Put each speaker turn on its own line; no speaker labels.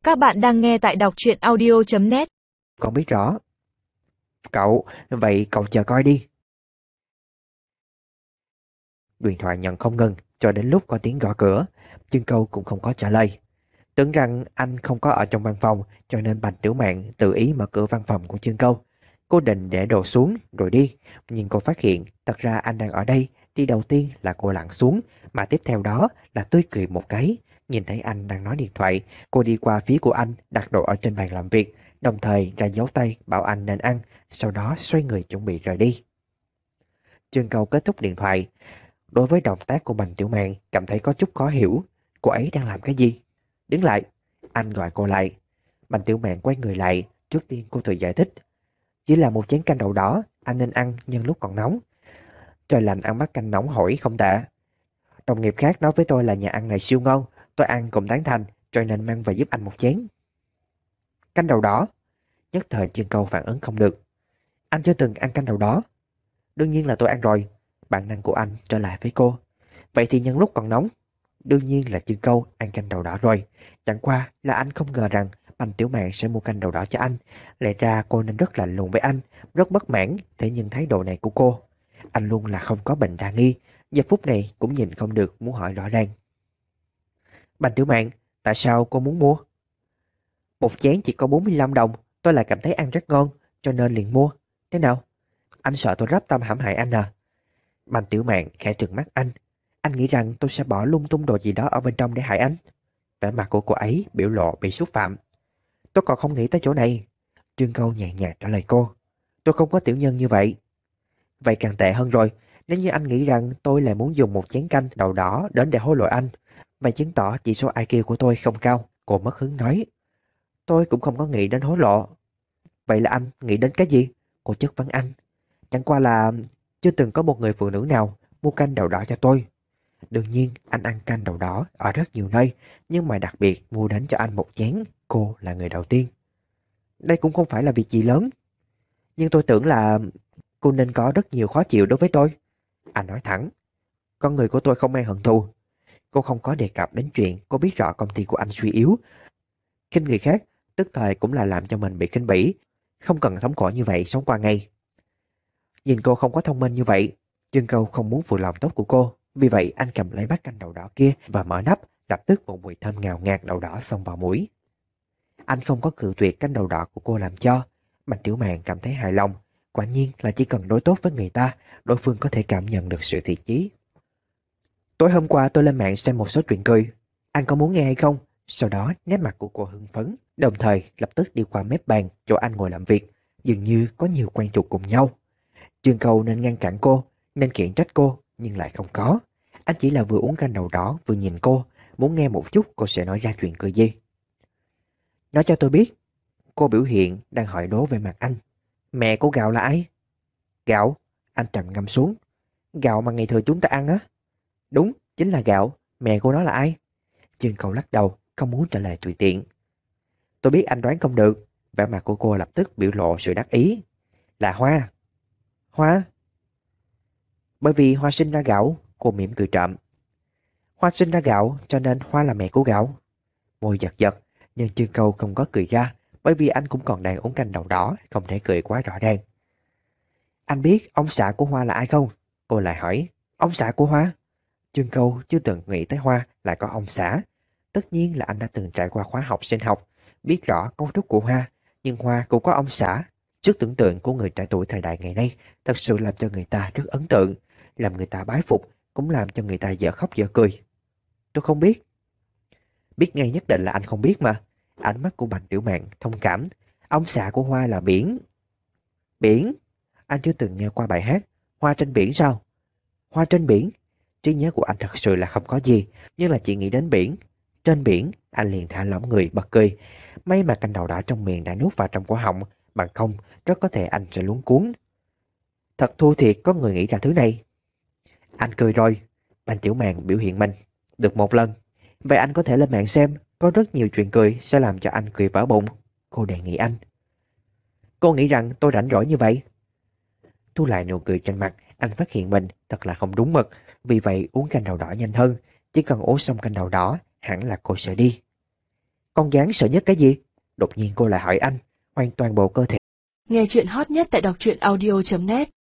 Các bạn đang nghe tại đọc truyện audio.net.
Con biết rõ. Cậu, vậy cậu chờ coi đi. Điện thoại nhận không ngừng cho đến lúc có tiếng gõ cửa. Chương Câu cũng không có trả lời. Tưởng rằng anh không có ở trong văn phòng, cho nên Bành Tiểu Mạn tự ý mở cửa văn phòng của Chương Câu. Cô định để đồ xuống rồi đi, nhưng cô phát hiện thật ra anh đang ở đây. Thì đầu tiên là cô lặn xuống, mà tiếp theo đó là tươi cười một cái. Nhìn thấy anh đang nói điện thoại, cô đi qua phía của anh, đặt đồ ở trên bàn làm việc, đồng thời ra dấu tay bảo anh nên ăn, sau đó xoay người chuẩn bị rời đi. Chương Câu kết thúc điện thoại. Đối với động tác của Bành Tiểu Mạn cảm thấy có chút khó hiểu. Cô ấy đang làm cái gì? Đứng lại. Anh gọi cô lại. Bành Tiểu Mạn quay người lại. Trước tiên cô tự giải thích. Chỉ là một chén canh đậu đỏ, anh nên ăn nhân lúc còn nóng. Trời lạnh ăn bát canh nóng hổi không tệ. Đồng nghiệp khác nói với tôi là nhà ăn này siêu ngon. Tôi ăn cũng tán thành, cho nên mang về giúp anh một chén. Canh đậu đỏ? Nhất thời Chương Câu phản ứng không được. Anh chưa từng ăn canh đậu đỏ. Đương nhiên là tôi ăn rồi. Bản năng của anh trở lại với cô. Vậy thì nhân lúc còn nóng. Đương nhiên là Chương Câu ăn canh đậu đỏ rồi. Chẳng qua là anh không ngờ rằng Bành Tiểu Mạn sẽ mua canh đậu đỏ cho anh. Lẽ ra cô nên rất lạnh lùng với anh, rất bất mãn. Thế nhưng thái độ này của cô, anh luôn là không có bệnh đa nghi. Giờ phút này cũng nhìn không được, muốn hỏi rõ ràng. Bành Tiểu Mạn, tại sao cô muốn mua? Một chén chỉ có 45 đồng. Tôi lại cảm thấy ăn rất ngon, cho nên liền mua. Thế nào? Anh sợ tôi rắp tâm hãm hại anh à? Bành Tiểu Mạn khẽ trừng mắt anh. Anh nghĩ rằng tôi sẽ bỏ lung tung đồ gì đó ở bên trong để hại anh? Vẻ mặt của cô ấy biểu lộ bị xúc phạm. Tôi còn không nghĩ tới chỗ này. Chương Câu nhẹ nhàng trả lời cô. Tôi không có tiểu nhân như vậy. Vậy càng tệ hơn rồi. Nếu như anh nghĩ rằng tôi lại muốn dùng một chén canh đậu đỏ đến để hối lộ anh, vậy chứng tỏ chỉ số IQ của tôi không cao. Cô mất hứng nói. Tôi cũng không có nghĩ đến hối lộ. Vậy là anh nghĩ đến cái gì? Cô chất vấn anh. Chẳng qua là chưa từng có một người phụ nữ nào mua canh đậu đỏ cho tôi. Đương nhiên anh ăn canh đậu đỏ ở rất nhiều nơi, nhưng mà đặc biệt mua đến cho anh một chén, cô là người đầu tiên. Đây cũng không phải là việc gì lớn. Nhưng tôi tưởng là cô nên có rất nhiều khó chịu đối với tôi. Anh nói thẳng. Con người của tôi không mang hận thù. Cô không có đề cập đến chuyện cô biết rõ công ty của anh suy yếu. Khinh người khác tức thời cũng là làm cho mình bị khinh bỉ. Không cần thống khổ như vậy sống qua ngày. Nhìn cô không có thông minh như vậy, Chương Câu không muốn phụ lòng tốt của cô. Vì vậy anh cầm lấy bát canh đậu đỏ kia và mở nắp. Lập tức một mùi thơm ngào ngạt đậu đỏ xông vào mũi. Anh không có cự tuyệt canh đậu đỏ của cô làm cho. Bành Tiểu Mạn cảm thấy hài lòng. Quả nhiên là chỉ cần đối tốt với người ta, đối phương có thể cảm nhận được sự thiện chí. Tối hôm qua tôi lên mạng xem một số chuyện cười. Anh có muốn nghe hay không? Sau đó nét mặt của cô hưng phấn, đồng thời lập tức đi qua mép bàn chỗ anh ngồi làm việc. Dường như có nhiều quen thuộc cùng nhau. Chương Câu nên ngăn cản cô, nên khiển trách cô, nhưng lại không có. Anh chỉ là vừa uống canh đậu đỏ vừa nhìn cô, muốn nghe một chút cô sẽ nói ra chuyện cười gì. Nói cho tôi biết. Cô biểu hiện đang hỏi đố về mặt anh. Mẹ của Gạo là ai? Gạo? Anh trầm ngâm xuống. Gạo mà ngày thường chúng ta ăn á? Đúng, chính là Gạo. Mẹ của nó là ai? Chương Câu lắc đầu, không muốn trả lời tùy tiện. Tôi biết anh đoán không được. Vẻ mặt của cô lập tức biểu lộ sự đắc ý. Là Hoa. Hoa? Bởi vì Hoa sinh ra Gạo. Cô mỉm cười trộm. Hoa sinh ra Gạo cho nên Hoa là mẹ của Gạo. Môi giật giật, nhưng Chương Câu không có cười ra, bởi vì anh cũng còn đang uống canh đậu đỏ, không thể cười quá rõ ràng. Anh biết ông xã của Hoa là ai không? Cô lại hỏi. Ông xã của Hoa? Chương Câu chưa từng nghĩ tới Hoa lại có ông xã. Tất nhiên là anh đã từng trải qua khóa học sinh học, biết rõ cấu trúc của Hoa, nhưng Hoa cũng có ông xã. Sức tưởng tượng của người trẻ tuổi thời đại ngày nay thật sự làm cho người ta rất ấn tượng, làm người ta bái phục, cũng làm cho người ta dở khóc dở cười. Tôi không biết. Biết ngay nhất định là anh không biết mà. Ánh mắt của Bành Tiểu Mạn thông cảm. Ông xã của Hoa là biển. Biển? Anh chưa từng nghe qua bài hát Hoa trên biển sao? Hoa trên biển? Trí nhớ của anh thật sự là không có gì, nhưng là chỉ nghĩ đến biển. Trên biển, anh liền thả lỏng người bật cười. May mà canh đậu đỏ trong miệng đã nuốt vào trong cổ họng, bằng không rất có thể anh sẽ luống cuống. Thật thua thiệt có người nghĩ ra thứ này. Anh cười rồi. Bành Tiểu Mạn biểu hiện mình. Được một lần. Vậy anh có thể lên mạng xem, có rất nhiều chuyện cười sẽ làm cho anh cười vỡ bụng. Cô đề nghị anh. Cô nghĩ rằng tôi rảnh rỗi như vậy? Thu lại nụ cười trên mặt, anh phát hiện mình thật là không đúng mực. Vì vậy uống canh đậu đỏ nhanh hơn. Chỉ cần uống xong canh đậu đỏ, hẳn là cô sẽ đi. Con gián sợ nhất cái gì? Đột nhiên cô lại hỏi anh, hoàn toàn bộ cơ thể.
Nghe chuyện hot nhất tại đọc truyện audio.net